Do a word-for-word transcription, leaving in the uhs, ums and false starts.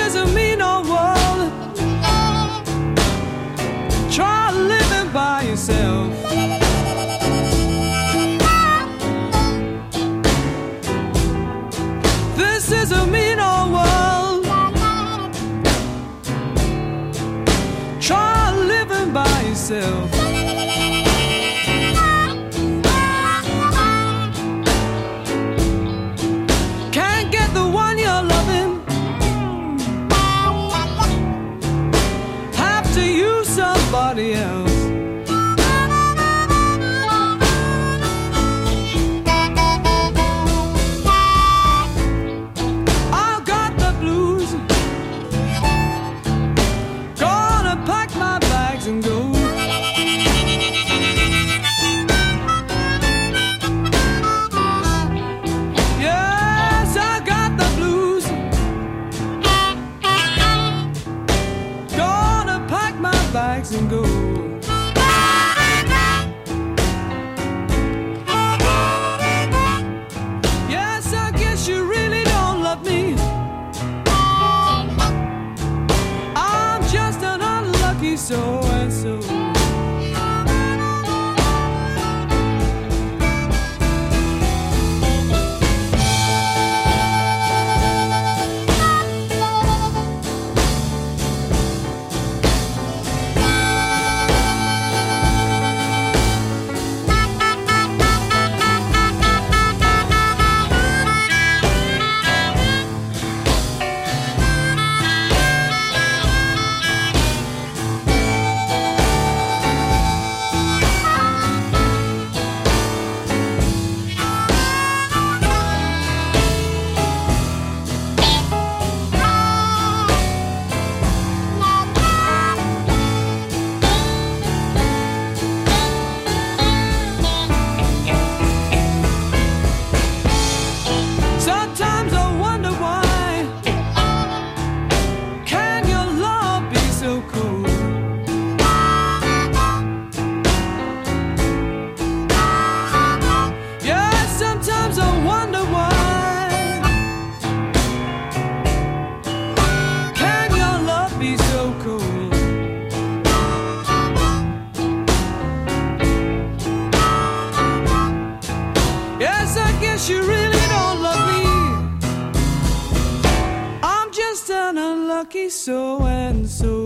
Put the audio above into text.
is a mean old world. Try living by yourself. This is a mean old world. Try living by yourself. Can't get the one you're loving. Have to use somebody else. And go. Yes, I got the blues. Gonna pack my bags and go. Yes, I guess you really don't love me. I'm just an unlucky soul. So you really don't love me. I'm just an unlucky so and so.